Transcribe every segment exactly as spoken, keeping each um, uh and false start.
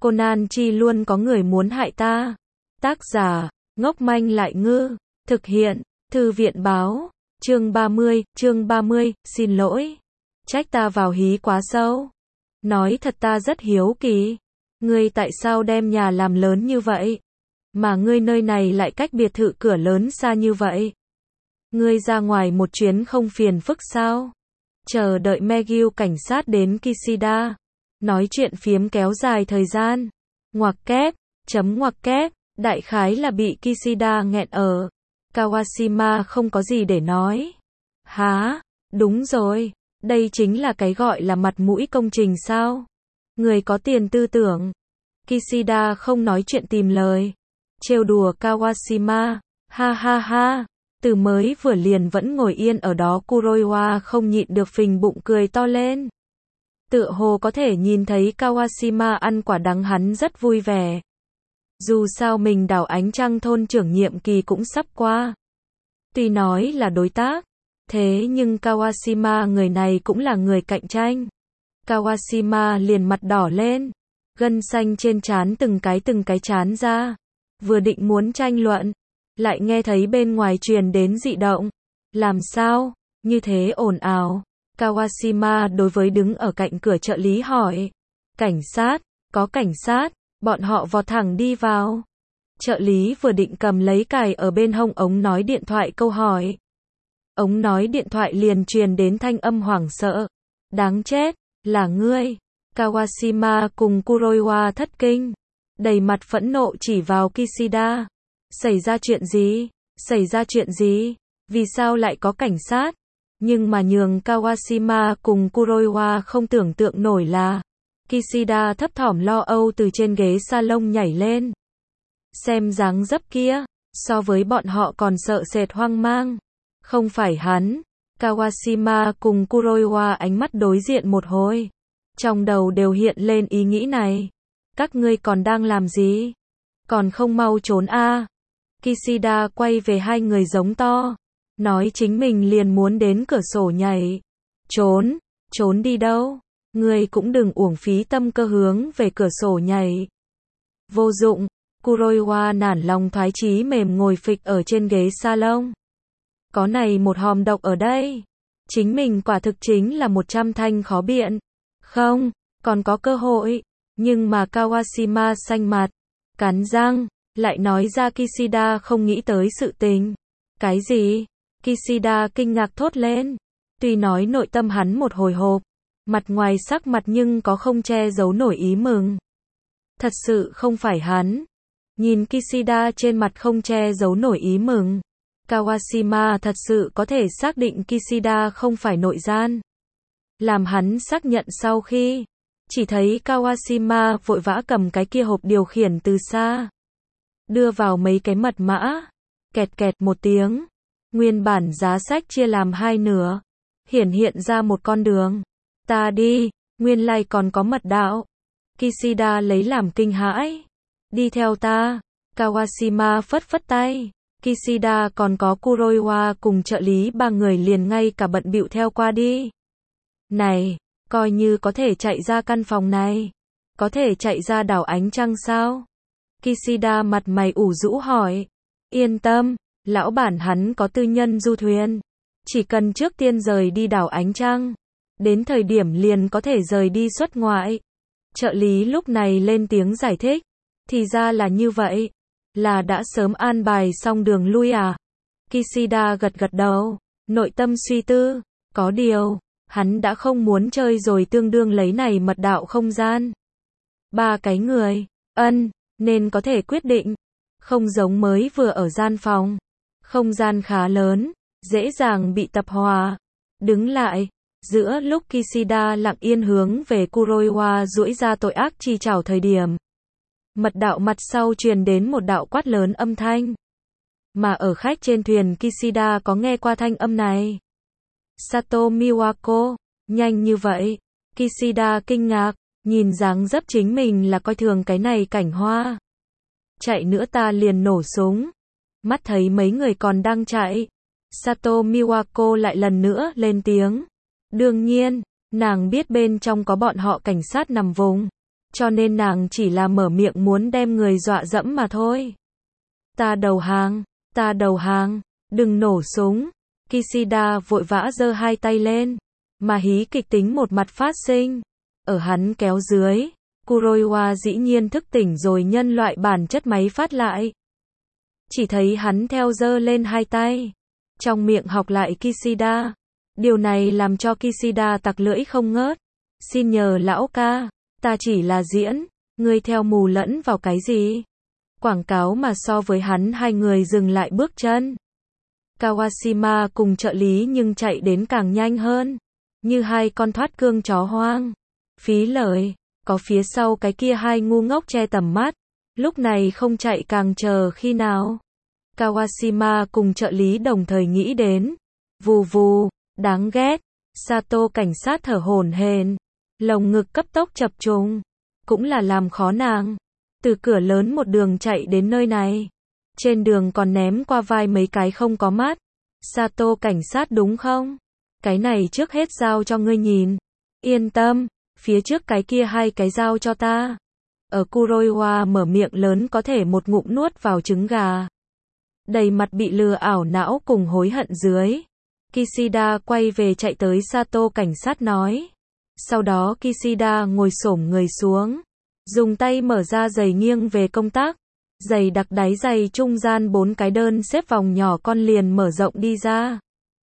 Conan Chi luôn có người muốn hại ta. Tác giả, ngốc manh lại ngư. Thực hiện, Thư viện báo. Chương ba mươi, chương ba mươi, xin lỗi. Trách ta vào hí quá sâu. Nói thật ta rất hiếu kỳ. Ngươi tại sao đem nhà làm lớn như vậy? Mà ngươi nơi này lại cách biệt thự cửa lớn xa như vậy. Ngươi ra ngoài một chuyến không phiền phức sao? Chờ đợi Megil cảnh sát đến Kishida. Nói chuyện phiếm kéo dài thời gian. Ngoặc kép, chấm ngoặc kép, đại khái là bị Kishida nghẹn ở. Kawashima không có gì để nói. Hả? Đúng rồi, đây chính là cái gọi là mặt mũi công trình sao? Người có tiền tư tưởng. Kishida không nói chuyện tìm lời. Trêu đùa Kawashima. Ha ha ha. Từ mới vừa liền vẫn ngồi yên ở đó Kuroiwa không nhịn được phình bụng cười to lên. Tựa hồ có thể nhìn thấy Kawashima ăn quả đắng hắn rất vui vẻ. Dù sao mình đảo ánh trăng thôn trưởng nhiệm kỳ cũng sắp qua. Tuy nói là đối tác, thế nhưng Kawashima người này cũng là người cạnh tranh. Kawashima liền mặt đỏ lên, gân xanh trên trán từng cái từng cái trán ra. Vừa định muốn tranh luận, lại nghe thấy bên ngoài truyền đến dị động. Làm sao? Như thế ồn ào. Kawashima đối với đứng ở cạnh cửa trợ lý hỏi. Cảnh sát, có cảnh sát, bọn họ vọt thẳng đi vào. Trợ lý vừa định cầm lấy cài ở bên hông ống nói điện thoại câu hỏi. Ống nói điện thoại liền truyền đến thanh âm hoảng sợ. Đáng chết, là ngươi. Kawashima cùng Kuroiwa thất kinh. Đầy mặt phẫn nộ chỉ vào Kishida. Xảy ra chuyện gì? Xảy ra chuyện gì? Vì sao lại có cảnh sát? Nhưng mà nhường Kawashima cùng Kuroiwa không tưởng tượng nổi là Kishida thấp thỏm lo âu từ trên ghế salon nhảy lên. Xem dáng dấp kia, so với bọn họ còn sợ sệt hoang mang. Không phải hắn. Kawashima cùng Kuroiwa ánh mắt đối diện một hồi. Trong đầu đều hiện lên ý nghĩ này. Các ngươi còn đang làm gì? Còn không mau trốn a? À? Kishida quay về hai người giống to. Nói chính mình liền muốn đến cửa sổ nhảy. Trốn? Trốn đi đâu? Ngươi cũng đừng uổng phí tâm cơ hướng về cửa sổ nhảy. Vô dụng. Kuroiwa nản lòng thoái chí mềm ngồi phịch ở trên ghế salon. Có này một hòm độc ở đây. Chính mình quả thực chính là một trăm thanh khó biện. Không, còn có cơ hội. Nhưng mà Kawashima xanh mặt, cắn răng, lại nói ra Kishida không nghĩ tới sự tình. Cái gì? Kishida kinh ngạc thốt lên. Tuy nói nội tâm hắn một hồi hộp, mặt ngoài sắc mặt nhưng có không che giấu nổi ý mừng. Thật sự không phải hắn. Nhìn Kishida trên mặt không che giấu nổi ý mừng. Kawashima thật sự có thể xác định Kishida không phải nội gian. Làm hắn xác nhận sau khi, chỉ thấy Kawashima vội vã cầm cái kia hộp điều khiển từ xa. Đưa vào mấy cái mật mã. Kẹt kẹt một tiếng. Nguyên bản giá sách chia làm hai nửa. Hiển hiện ra một con đường. Ta đi, nguyên lai còn có mật đạo. Kishida lấy làm kinh hãi. Đi theo ta. Kawashima phất phất tay. Kishida còn có Kuroiwa cùng trợ lý ba người liền ngay cả bận bịu theo qua đi. Này, coi như có thể chạy ra căn phòng này. Có thể chạy ra đảo ánh trăng sao? Kishida mặt mày ủ rũ hỏi. Yên tâm, lão bản hắn có tư nhân du thuyền. Chỉ cần trước tiên rời đi đảo ánh trăng. Đến thời điểm liền có thể rời đi xuất ngoại. Trợ lý lúc này lên tiếng giải thích. Thì ra là như vậy. Là đã sớm an bài xong đường lui à? Kishida gật gật đầu. Nội tâm suy tư. Có điều, hắn đã không muốn chơi rồi tương đương lấy này mật đạo không gian. Ba cái người. Ân. Nên có thể quyết định. Không giống mới vừa ở gian phòng. Không gian khá lớn. Dễ dàng bị tập hòa. Đứng lại. Giữa lúc Kishida lặng yên hướng về Kuroiwa duỗi ra tội ác chi chảo thời điểm. Mật đạo mặt sau truyền đến một đạo quát lớn âm thanh. Mà ở khách trên thuyền Kishida có nghe qua thanh âm này. Sato Miwako. Nhanh như vậy. Kishida kinh ngạc. Nhìn dáng dấp chính mình là coi thường cái này cảnh hoa. Chạy nữa ta liền nổ súng. Mắt thấy mấy người còn đang chạy. Sato Miwako lại lần nữa lên tiếng. Đương nhiên, nàng biết bên trong có bọn họ cảnh sát nằm vùng. cho nên nàng chỉ là mở miệng muốn đem người dọa dẫm mà thôi. Ta đầu hàng, ta đầu hàng, đừng nổ súng. Kishida vội vã giơ hai tay lên, mà hí kịch tính một mặt phát sinh. Ở hắn kéo dưới, Kuroiwa dĩ nhiên thức tỉnh rồi nhân loại bản chất máy phát lại. Chỉ thấy hắn theo giơ lên hai tay, trong miệng học lại Kishida. Điều này làm cho Kishida tặc lưỡi không ngớt. Xin nhờ lão ca, ta chỉ là diễn, ngươi theo mù lẫn vào cái gì? Quảng cáo mà. So với hắn, hai người dừng lại bước chân. Kawashima cùng trợ lý nhưng chạy đến càng nhanh hơn, như hai con thoát cương chó hoang. Phí lời, có phía sau cái kia hai ngu ngốc che tầm mắt, lúc này không chạy càng chờ khi nào. Kawashima cùng trợ lý đồng thời nghĩ đến. Vù vù, đáng ghét. Sato cảnh sát thở hổn hển, lồng ngực cấp tốc chập trùng, cũng là làm khó nàng. Từ cửa lớn một đường chạy đến nơi này, trên đường còn ném qua vai mấy cái không có mắt. Sato cảnh sát đúng không? Cái này trước hết giao cho ngươi nhìn. Yên tâm, phía trước cái kia hai cái giao cho ta. Ở Kuroiwa mở miệng lớn có thể một ngụm nuốt vào trứng gà. Đầy mặt bị lừa ảo não cùng hối hận dưới. Kishida quay về chạy tới Sato cảnh sát nói. Sau đó Kishida ngồi xổm người xuống, dùng tay mở ra giày nghiêng về công tác. Giày đặc đáy giày trung gian bốn cái đơn xếp vòng nhỏ con liền mở rộng đi ra.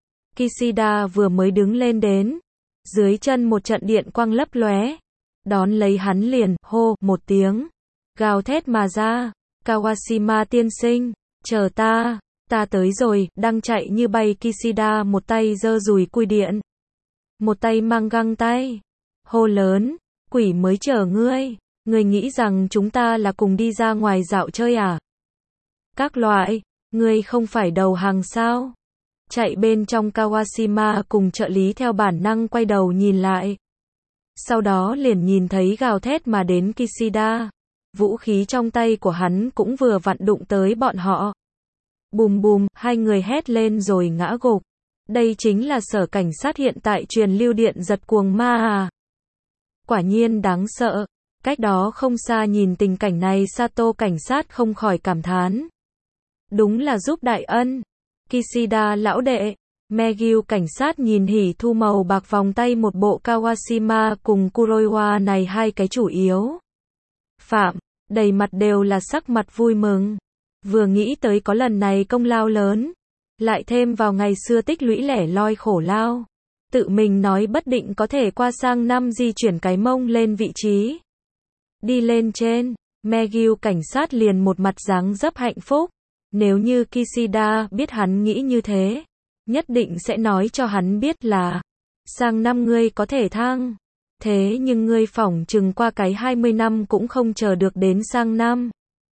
Kishida vừa mới đứng lên đến, dưới chân một trận điện quang lấp lóe, đón lấy hắn liền hô một tiếng, gào thét mà ra. Kawashima tiên sinh, chờ ta, ta tới rồi. Đang chạy như bay Kishida một tay giơ dùi cui điện, một tay mang găng tay, hô lớn, quỷ mới chờ ngươi. Ngươi nghĩ rằng chúng ta là cùng đi ra ngoài dạo chơi à? Các loại, ngươi không phải đầu hàng sao? Chạy bên trong Kawashima cùng trợ lý theo bản năng quay đầu nhìn lại. Sau đó liền nhìn thấy gào thét mà đến Kishida. Vũ khí trong tay của hắn cũng vừa vặn đụng tới bọn họ. Bùm bùm, hai người hét lên rồi ngã gục. Đây chính là sở cảnh sát hiện tại truyền lưu điện giật cuồng ma à? Quả nhiên đáng sợ. Cách đó không xa nhìn tình cảnh này, Sato cảnh sát không khỏi cảm thán. Đúng là giúp đại ân. Kishida lão đệ. Megyu cảnh sát nhìn hỉ thu màu bạc vòng tay một bộ Kawashima cùng Kuroiwa này hai cái chủ yếu phạm, đầy mặt đều là sắc mặt vui mừng. Vừa nghĩ tới có lần này công lao lớn, lại thêm vào ngày xưa tích lũy lẻ loi khổ lao, tự mình nói bất định có thể qua sang năm di chuyển cái mông lên vị trí. Đi lên trên, Megyu cảnh sát liền một mặt dáng dấp hạnh phúc. Nếu như Kishida biết hắn nghĩ như thế, nhất định sẽ nói cho hắn biết là sang năm ngươi có thể thăng. Thế nhưng ngươi phỏng chừng qua cái hai mươi năm cũng không chờ được đến sang năm.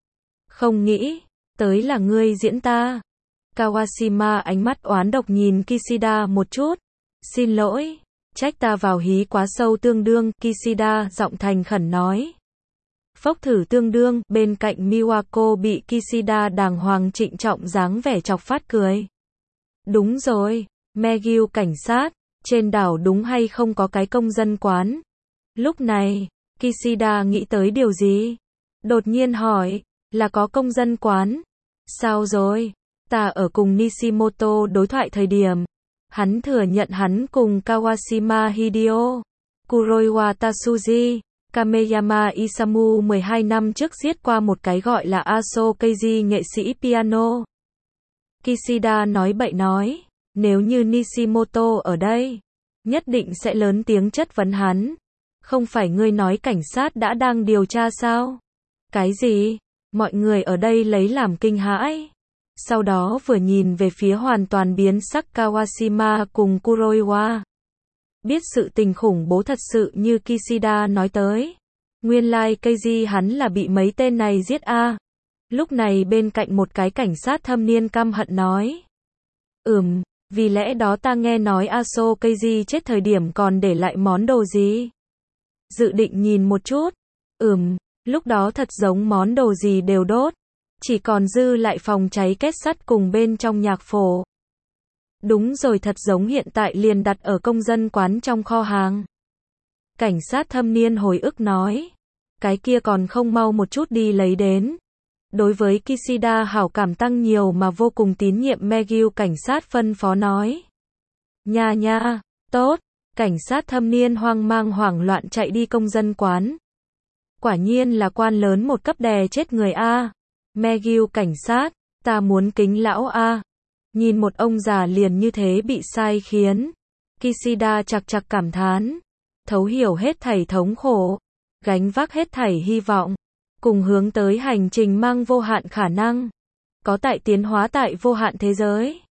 Không nghĩ tới là ngươi diễn ta. Kawashima ánh mắt oán độc nhìn Kishida một chút. Xin lỗi, trách ta vào hí quá sâu tương đương. Kishida giọng thành khẩn nói. Phốc thử tương đương. Bên cạnh Miwako bị Kishida đàng hoàng trịnh trọng dáng vẻ chọc phát cười. Đúng rồi, Megyu cảnh sát, trên đảo đúng hay không có cái công dân quán? Lúc này, Kishida nghĩ tới điều gì? Đột nhiên hỏi, là có công dân quán? Sao rồi? Ta ở cùng Nishimoto đối thoại thời điểm, hắn thừa nhận hắn cùng Kawashima Hideo, Kuroiwa Tatsuji, Kameyama Isamu mười hai năm trước giết qua một cái gọi là Aso Keiji nghệ sĩ piano. Kishida nói bậy nói, nếu như Nishimoto ở đây, nhất định sẽ lớn tiếng chất vấn hắn. Không phải ngươi nói cảnh sát đã đang điều tra sao? Cái gì? Mọi người ở đây lấy làm kinh hãi. Sau đó vừa nhìn về phía hoàn toàn biến sắc Kawashima cùng Kuroiwa. Biết sự tình khủng bố thật sự như Kishida nói tới. Nguyên lai Keiji hắn là bị mấy tên này giết a. À. Lúc này bên cạnh một cái cảnh sát thâm niên căm hận nói. Ừm, vì lẽ đó ta nghe nói Aso Keiji chết thời điểm còn để lại món đồ gì? Dự định nhìn một chút. Ừm, lúc đó thật giống món đồ gì đều đốt. Chỉ còn dư lại phòng cháy kết sắt cùng bên trong nhạc phổ. Đúng rồi, thật giống hiện tại liền đặt ở công dân quán trong kho hàng. Cảnh sát thâm niên hồi ức nói. cái kia còn không mau một chút đi lấy đến. Đối với Kishida hảo cảm tăng nhiều mà vô cùng tín nhiệm Megyu cảnh sát phân phó nói. Nha nha, tốt, cảnh sát thâm niên hoang mang hoảng loạn chạy đi công dân quán. Quả nhiên là quan lớn một cấp đè chết người A. Megyu cảnh sát, ta muốn kính lão A. Nhìn một ông già liền như thế bị sai khiến. Kishida chạc chạc cảm thán. Thấu hiểu hết thảy thống khổ. Gánh vác hết thảy hy vọng. Cùng hướng tới hành trình mang vô hạn khả năng. Có tại tiến hóa tại vô hạn thế giới.